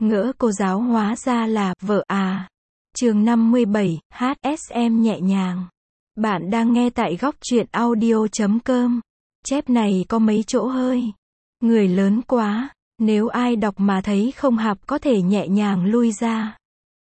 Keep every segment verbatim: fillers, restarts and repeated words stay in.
Ngỡ cô giáo hóa ra là vợ à. Chương năm mươi bảy, hát ét em nhẹ nhàng. Bạn đang nghe tại góc truyện audio chấm com. Chép này có mấy chỗ hơi người lớn quá, nếu ai đọc mà thấy không hợp có thể nhẹ nhàng lui ra.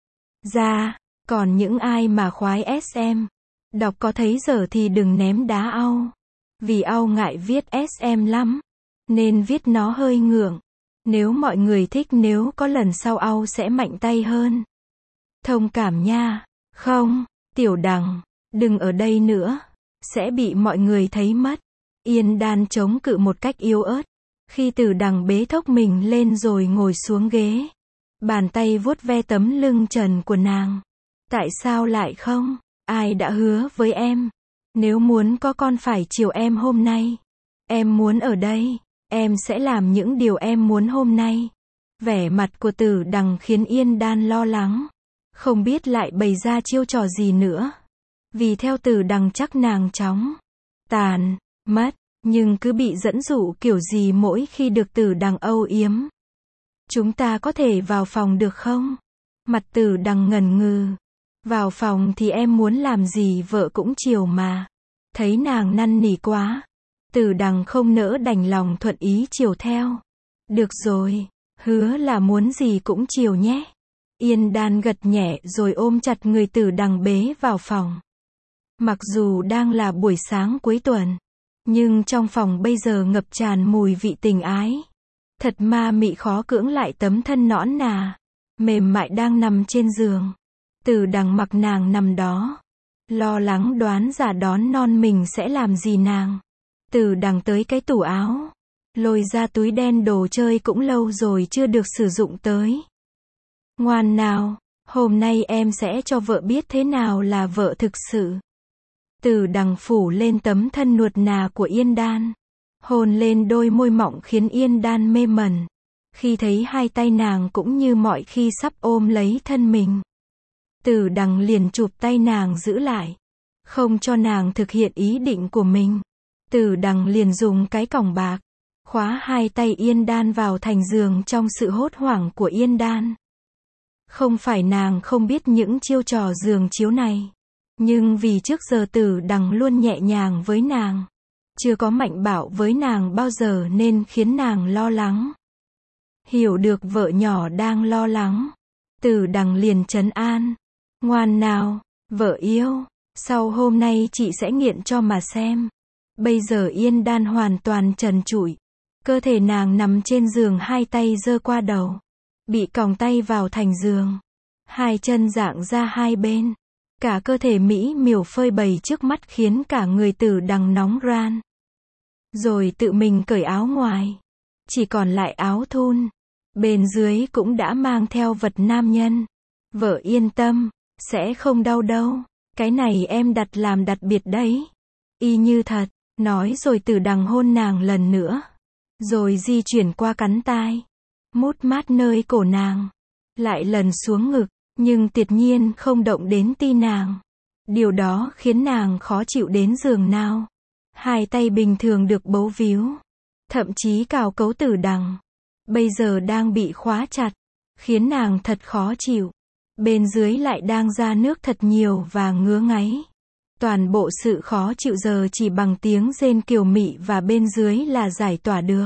Ra, còn những ai mà khoái ét em, đọc có thấy dở thì đừng ném đá au. Vì au ngại viết ét em lắm, nên viết nó hơi ngượng. Nếu mọi người thích nếu có lần sau au sẽ mạnh tay hơn. Thông cảm nha. Không, Tiểu Đằng, đừng ở đây nữa. Sẽ bị mọi người thấy mất. Yên Đan chống cự một cách yếu ớt. Khi Tử Đằng bế thốc mình lên rồi ngồi xuống ghế. Bàn tay vuốt ve tấm lưng trần của nàng. Tại sao lại không? Ai đã hứa với em? Nếu muốn có con phải chiều em hôm nay. Em muốn ở đây. Em sẽ làm những điều em muốn hôm nay. Vẻ mặt của Tử Đằng khiến Yên Đan lo lắng. Không biết lại bày ra chiêu trò gì nữa. Vì theo Tử Đằng chắc nàng chóng tàn, mất, nhưng cứ bị dẫn dụ kiểu gì mỗi khi được Tử Đằng âu yếm. Chúng ta có thể vào phòng được không? Mặt Tử Đằng ngần ngừ. Vào phòng thì em muốn làm gì vợ cũng chiều mà. Thấy nàng năn nỉ quá. Tử Đằng không nỡ đành lòng thuận ý chiều theo. Được rồi, hứa là muốn gì cũng chiều nhé. Yên Đan gật nhẹ rồi ôm chặt người Tử Đằng bế vào phòng. Mặc dù đang là buổi sáng cuối tuần, nhưng trong phòng bây giờ ngập tràn mùi vị tình ái. Thật ma mị khó cưỡng lại tấm thân nõn nà, mềm mại đang nằm trên giường. Tử Đằng mặc nàng nằm đó, lo lắng đoán giả đón non mình sẽ làm gì nàng. Tử Đằng tới cái tủ áo, lôi ra túi đen đồ chơi cũng lâu rồi chưa được sử dụng tới. Ngoan nào, hôm nay em sẽ cho vợ biết thế nào là vợ thực sự. Tử Đằng phủ lên tấm thân nuột nà của Yên Đan, hôn lên đôi môi mọng khiến Yên Đan mê mẩn. Khi thấy hai tay nàng cũng như mọi khi sắp ôm lấy thân mình. Tử Đằng liền chụp tay nàng giữ lại, không cho nàng thực hiện ý định của mình. Tử Đằng liền dùng cái còng bạc, khóa hai tay Yên Đan vào thành giường trong sự hốt hoảng của Yên Đan. Không phải nàng không biết những chiêu trò giường chiếu này. Nhưng vì trước giờ Tử Đằng luôn nhẹ nhàng với nàng. Chưa có mạnh bạo với nàng bao giờ nên khiến nàng lo lắng. Hiểu được vợ nhỏ đang lo lắng. Tử Đằng liền trấn an. Ngoan nào, vợ yêu. Sau hôm nay chị sẽ nghiện cho mà xem. Bây giờ Yên Đan hoàn toàn trần trụi. Cơ thể nàng nằm trên giường hai tay giơ qua đầu. Bị còng tay vào thành giường. Hai chân dạng ra hai bên. Cả cơ thể mỹ miều phơi bày trước mắt khiến cả người Tử Đằng nóng ran. Rồi tự mình cởi áo ngoài. Chỉ còn lại áo thun. Bên dưới cũng đã mang theo vật nam nhân. Vợ yên tâm, sẽ không đau đâu. Cái này em đặt làm đặc biệt đấy. Y như thật, nói rồi Tử Đằng hôn nàng lần nữa. Rồi di chuyển qua cắn tai. Mút mát nơi cổ nàng. Lại lần xuống ngực. Nhưng tuyệt nhiên không động đến ti nàng. Điều đó khiến nàng khó chịu đến giường nào. Hai tay bình thường được bấu víu. Thậm chí cào cấu Tử Đằng. Bây giờ đang bị khóa chặt. Khiến nàng thật khó chịu. Bên dưới lại đang ra nước thật nhiều và ngứa ngáy. Toàn bộ sự khó chịu giờ chỉ bằng tiếng rên kiều mị và bên dưới là giải tỏa được.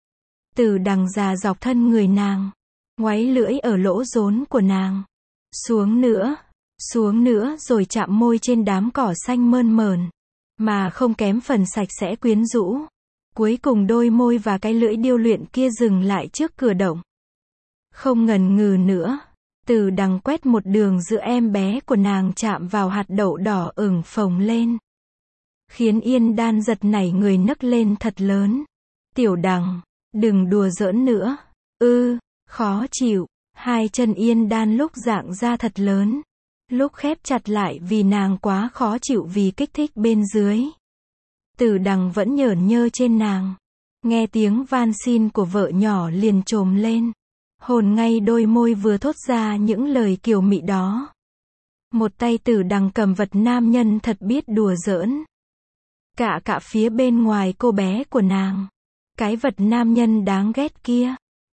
Tử Đằng già dọc thân người nàng. Ngoáy lưỡi ở lỗ rốn của nàng. Xuống nữa, xuống nữa rồi chạm môi trên đám cỏ xanh mơn mởn. Mà không kém phần sạch sẽ quyến rũ. Cuối cùng đôi môi và cái lưỡi điêu luyện kia dừng lại trước cửa động. Không ngần ngừ nữa. Tử Đằng quét một đường giữa em bé của nàng chạm vào hạt đậu đỏ ửng phồng lên. Khiến Yên Đan giật nảy người nấc lên thật lớn. Tiểu Đằng, đừng đùa giỡn nữa. Ư, khó chịu. Hai chân Yên Đan lúc dạng ra thật lớn. Lúc khép chặt lại vì nàng quá khó chịu vì kích thích bên dưới. Tử Đằng vẫn nhởn nhơ trên nàng. Nghe tiếng van xin của vợ nhỏ liền trồm lên. Hồn ngay đôi môi vừa thốt ra những lời kiều mị đó. Một tay Tử Đằng cầm vật nam nhân thật biết đùa giỡn. Cả cả phía bên ngoài cô bé của nàng. Cái vật nam nhân đáng ghét kia.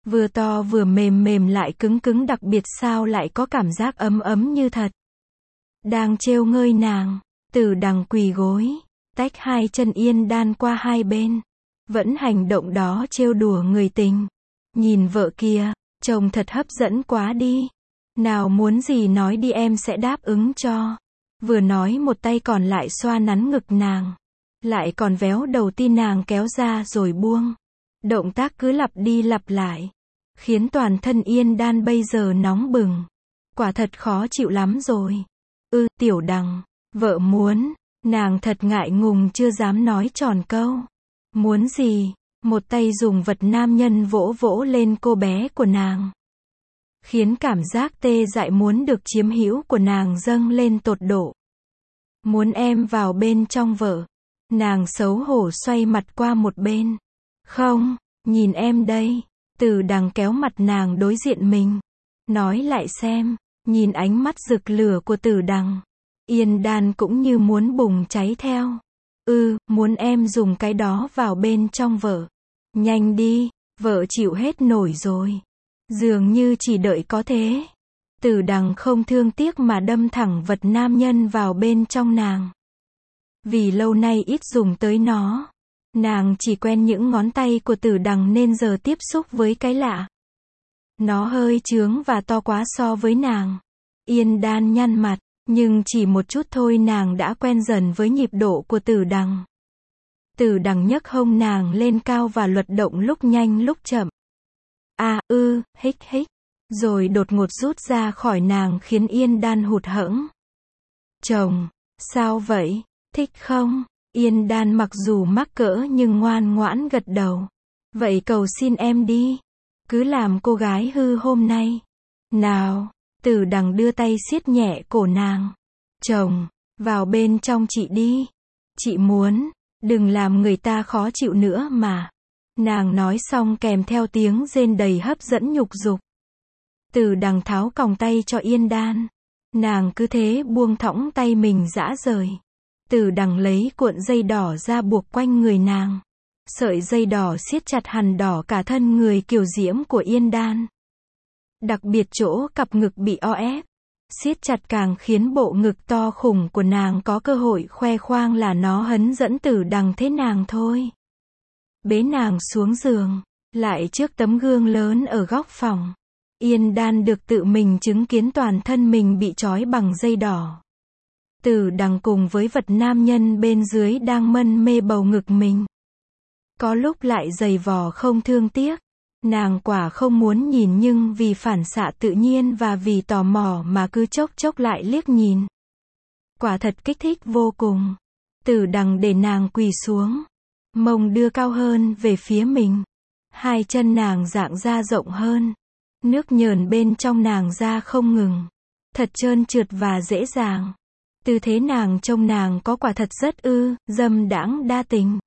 Vừa to vừa mềm mềm lại cứng cứng, đặc biệt sao lại có cảm giác ấm ấm như thật. Đang trêu ngơi nàng, Tử Đằng quỳ gối, tách hai chân Yên Đan qua hai bên. Vẫn hành động đó trêu đùa người tình. Nhìn vợ kia, chồng thật hấp dẫn quá đi. Nào muốn gì nói đi, em sẽ đáp ứng cho. Vừa nói một tay còn lại xoa nắn ngực nàng. Lại còn véo đầu ti nàng kéo ra rồi buông. Động tác cứ lặp đi lặp lại. Khiến toàn thân Yên Đan bây giờ nóng bừng. Quả thật khó chịu lắm rồi. Ư, Tiểu Đằng, vợ muốn. Nàng thật ngại ngùng chưa dám nói tròn câu. Muốn gì? Một tay dùng vật nam nhân vỗ vỗ lên cô bé của nàng. Khiến cảm giác tê dại muốn được chiếm hữu của nàng dâng lên tột độ. Muốn em vào bên trong vợ. Nàng xấu hổ xoay mặt qua một bên. Không, nhìn em đây. Tử Đằng kéo mặt nàng đối diện mình. Nói lại xem, nhìn ánh mắt rực lửa của Tử Đằng. Yên Đan cũng như muốn bùng cháy theo. Ừ, muốn em dùng cái đó vào bên trong vợ. Nhanh đi, vợ chịu hết nổi rồi. Dường như chỉ đợi có thế. Tử Đằng không thương tiếc mà đâm thẳng vật nam nhân vào bên trong nàng. Vì lâu nay ít dùng tới nó. Nàng chỉ quen những ngón tay của Tử Đằng nên giờ tiếp xúc với cái lạ. Nó hơi chướng và to quá so với nàng. Yên Đan nhăn mặt, nhưng chỉ một chút thôi nàng đã quen dần với nhịp độ của Tử Đằng. Tử Đằng nhấc hông nàng lên cao và luật động lúc nhanh lúc chậm. À, ư, hích hích. Rồi đột ngột rút ra khỏi nàng khiến Yên Đan hụt hẫng. Chồng, sao vậy? Thích không? Yên Đan mặc dù mắc cỡ nhưng ngoan ngoãn gật đầu. Vậy cầu xin em đi. Cứ làm cô gái hư hôm nay. Nào, Tử Đằng đưa tay siết nhẹ cổ nàng. Chồng, vào bên trong chị đi. Chị muốn, đừng làm người ta khó chịu nữa mà. Nàng nói xong kèm theo tiếng rên đầy hấp dẫn nhục dục. Tử Đằng tháo còng tay cho Yên Đan. Nàng cứ thế buông thõng tay mình rã rời. Tử Đằng lấy cuộn dây đỏ ra buộc quanh người nàng. Sợi dây đỏ siết chặt hằn đỏ cả thân người kiều diễm của Yên Đan. Đặc biệt chỗ cặp ngực bị o ép. Siết chặt càng khiến bộ ngực to khủng của nàng có cơ hội khoe khoang là nó hấn dẫn Tử Đằng thế nàng thôi. Bế nàng xuống giường. Lại trước tấm gương lớn ở góc phòng. Yên Đan được tự mình chứng kiến toàn thân mình bị trói bằng dây đỏ. Tử Đằng cùng với vật nam nhân bên dưới đang mân mê bầu ngực mình. Có lúc lại giày vò không thương tiếc. Nàng quả không muốn nhìn nhưng vì phản xạ tự nhiên và vì tò mò mà cứ chốc chốc lại liếc nhìn. Quả thật kích thích vô cùng. Tử Đằng để nàng quỳ xuống. Mông đưa cao hơn về phía mình. Hai chân nàng dạng ra rộng hơn. Nước nhờn bên trong nàng ra không ngừng. Thật trơn trượt và dễ dàng. Tư thế nàng trông nàng có quả thật rất ư, dâm đãng đa tình.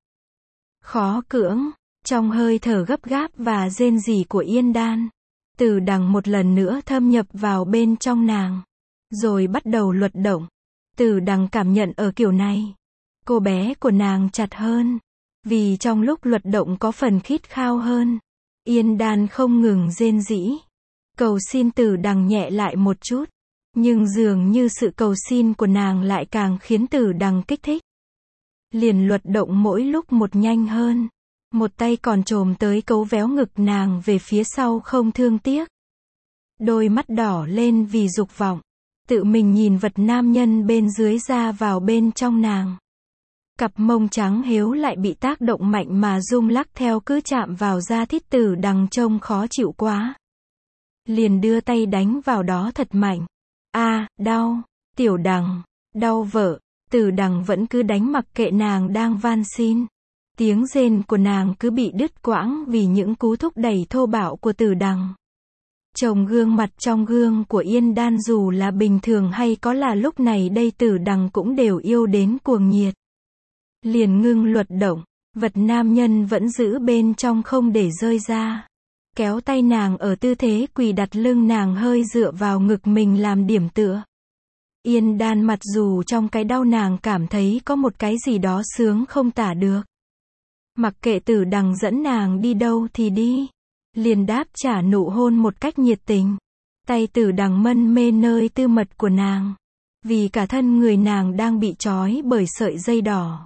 Khó cưỡng, trong hơi thở gấp gáp và rên rỉ của Yên Đan. Tử Đằng một lần nữa thâm nhập vào bên trong nàng. Rồi bắt đầu luật động. Tử Đằng cảm nhận ở kiểu này. Cô bé của nàng chặt hơn. Vì trong lúc luật động có phần khít khao hơn. Yên Đan không ngừng rên rỉ. Cầu xin Tử Đằng nhẹ lại một chút. Nhưng dường như sự cầu xin của nàng lại càng khiến Tử Đằng kích thích. Liền luật động mỗi lúc một nhanh hơn. Một tay còn chồm tới cấu véo ngực nàng về phía sau không thương tiếc. Đôi mắt đỏ lên vì dục vọng. Tự mình nhìn vật nam nhân bên dưới ra vào bên trong nàng. Cặp mông trắng héo lại bị tác động mạnh mà rung lắc theo cứ chạm vào da thịt Tử Đằng trông khó chịu quá. Liền đưa tay đánh vào đó thật mạnh. A, à, đau, Tiểu Đằng, đau vợ. Tử Đằng vẫn cứ đánh mặc kệ nàng đang van xin. Tiếng rên của nàng cứ bị đứt quãng vì những cú thúc đẩy thô bạo của Tử Đằng. Trông gương mặt trong gương của Yên Đan dù là bình thường hay có là lúc này đây Tử Đằng cũng đều yêu đến cuồng nhiệt. Liền ngưng luật động, vật nam nhân vẫn giữ bên trong không để rơi ra. Kéo tay nàng ở tư thế quỳ đặt lưng nàng hơi dựa vào ngực mình làm điểm tựa. Yên Đan mặc dù trong cái đau nàng cảm thấy có một cái gì đó sướng không tả được. Mặc kệ Tử Đằng dẫn nàng đi đâu thì đi. liền đáp trả nụ hôn một cách nhiệt tình. Tay Tử Đằng mân mê nơi tư mật của nàng. Vì cả thân người nàng đang bị trói bởi sợi dây đỏ.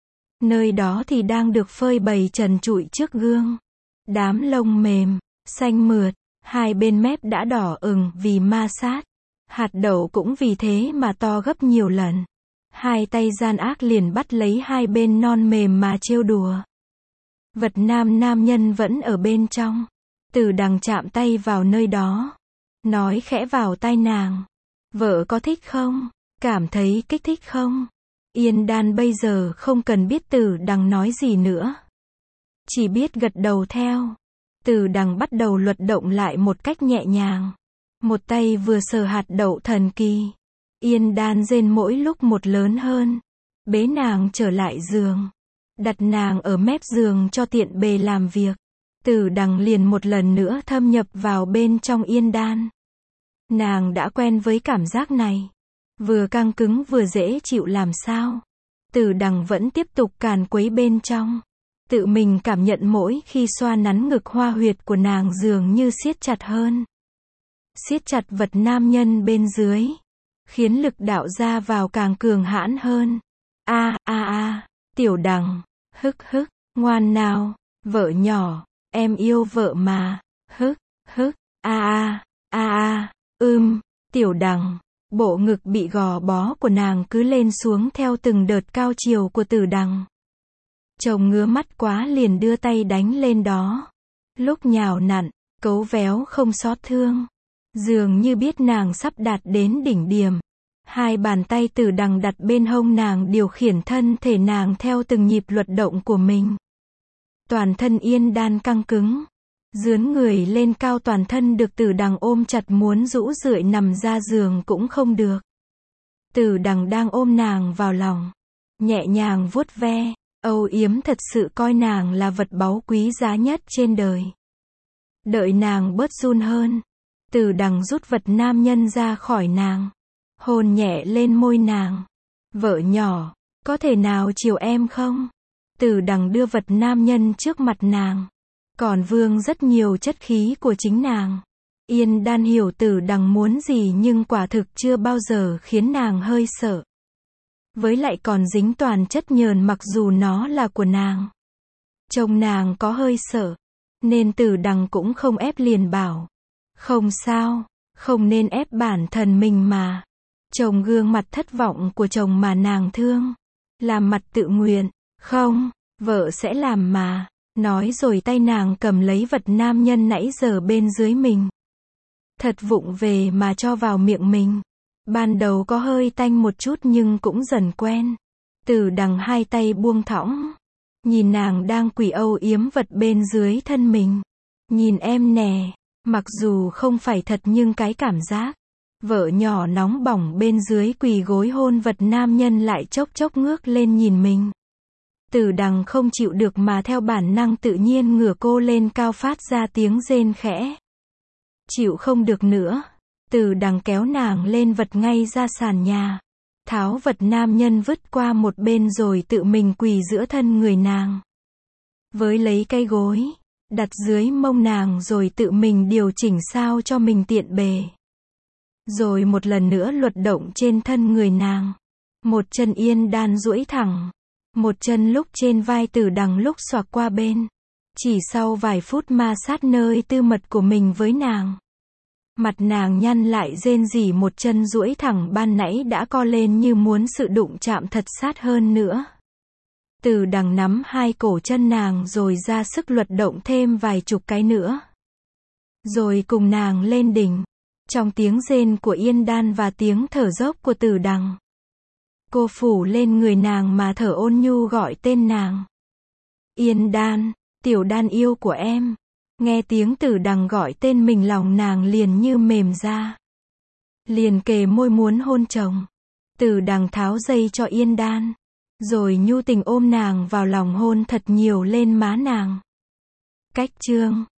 Nơi đó thì đang được phơi bày trần trụi trước gương. Đám lông mềm, xanh mượt, hai bên mép đã đỏ ửng vì ma sát. Hạt đậu cũng vì thế mà to gấp nhiều lần. Hai tay gian ác liền bắt lấy hai bên non mềm mà trêu đùa. Vật nam nam nhân vẫn ở bên trong. Tử Đằng chạm tay vào nơi đó. Nói khẽ vào tai nàng. Vợ có thích không? Cảm thấy kích thích không? Yên Đan bây giờ không cần biết Tử Đằng nói gì nữa. Chỉ biết gật đầu theo. Tử Đằng bắt đầu luật động lại một cách nhẹ nhàng. Một tay vừa sờ hạt đậu thần kỳ. Yên Đan rên mỗi lúc một lớn hơn. Bế nàng trở lại giường. Đặt nàng ở mép giường cho tiện bề làm việc. Tử Đằng liền một lần nữa thâm nhập vào bên trong Yên Đan. Nàng đã quen với cảm giác này. Vừa căng cứng vừa dễ chịu làm sao. Tử Đằng vẫn tiếp tục càn quấy bên trong. Tự mình cảm nhận mỗi khi xoa nắn ngực hoa huyệt của nàng dường như siết chặt hơn. Siết chặt vật nam nhân bên dưới. Khiến lực đạo ra vào càng cường hãn hơn. A a a, Tiểu Đằng, hức hức, ngoan nào, vợ nhỏ, em yêu vợ mà, hức hức, a a, a a, ưm, Tiểu Đằng. Bộ ngực bị gò bó của nàng cứ lên xuống theo từng đợt cao chiều của Tử Đằng. Chồng ngứa mắt quá liền đưa tay đánh lên đó. Lúc nhào nặn, cấu véo không xót thương. Dường như biết nàng sắp đạt đến đỉnh điểm. Hai bàn tay Tử Đằng đặt bên hông nàng điều khiển thân thể nàng theo từng nhịp luật động của mình. Toàn thân Yên Đan căng cứng. Dướn người lên cao, toàn thân được Tử Đằng ôm chặt, muốn rũ rượi nằm ra giường cũng không được. Tử Đằng đang ôm nàng vào lòng. Nhẹ nhàng vuốt ve, âu yếm, thật sự coi nàng là vật báu quý giá nhất trên đời. Đợi nàng bớt run hơn. Tử Đằng rút vật nam nhân ra khỏi nàng. Hôn nhẹ lên môi nàng. Vợ nhỏ, có thể nào chiều em không? Tử Đằng đưa vật nam nhân trước mặt nàng. Còn vương rất nhiều chất khí của chính nàng. Yên Đan hiểu Tử Đằng muốn gì nhưng quả thực chưa bao giờ khiến nàng hơi sợ. Với lại còn dính toàn chất nhờn mặc dù nó là của nàng. Chồng nàng có hơi sợ. Nên Tử Đằng cũng không ép, liền bảo. Không sao, không nên ép bản thân mình mà. Chồng gương mặt thất vọng của chồng mà nàng thương. Làm mặt tự nguyện. Không, vợ sẽ làm mà. Nói rồi tay nàng cầm lấy vật nam nhân nãy giờ bên dưới mình. Thật vụng về mà cho vào miệng mình. Ban đầu có hơi tanh một chút nhưng cũng dần quen. Tử Đằng hai tay buông thõng. Nhìn nàng đang quỳ âu yếm vật bên dưới thân mình. Nhìn em nè. Mặc dù không phải thật nhưng cái cảm giác. Vợ nhỏ nóng bỏng bên dưới quỳ gối hôn vật nam nhân lại chốc chốc ngước lên nhìn mình. Tử Đằng không chịu được mà theo bản năng tự nhiên ngửa cô lên cao, phát ra tiếng rên khẽ. Chịu không được nữa. Tử Đằng kéo nàng lên vật ngay ra sàn nhà. Tháo vật nam nhân vứt qua một bên rồi tự mình quỳ giữa thân người nàng. Với lấy cây gối. Đặt dưới mông nàng rồi tự mình điều chỉnh sao cho mình tiện bề. Rồi một lần nữa luật động trên thân người nàng. Một chân Yên Đan duỗi thẳng. Một chân lúc trên vai Tử Đằng lúc xoạc qua bên. Chỉ sau vài phút ma sát nơi tư mật của mình với nàng. Mặt nàng nhăn lại rên rỉ, một chân duỗi thẳng ban nãy đã co lên như muốn sự đụng chạm thật sát hơn nữa. Tử Đằng nắm hai cổ chân nàng rồi ra sức luật động thêm vài chục cái nữa. Rồi cùng nàng lên đỉnh. Trong tiếng rên của Yên Đan và tiếng thở dốc của Tử Đằng. Cô phủ lên người nàng mà thở ôn nhu gọi tên nàng. Yên Đan, Tiểu Đan yêu của em. Nghe tiếng Tử Đằng gọi tên mình, lòng nàng liền như mềm ra. Liền kề môi muốn hôn chồng. Tử Đằng tháo dây cho Yên Đan. Rồi nhu tình ôm nàng vào lòng hôn thật nhiều lên má nàng. Cách chương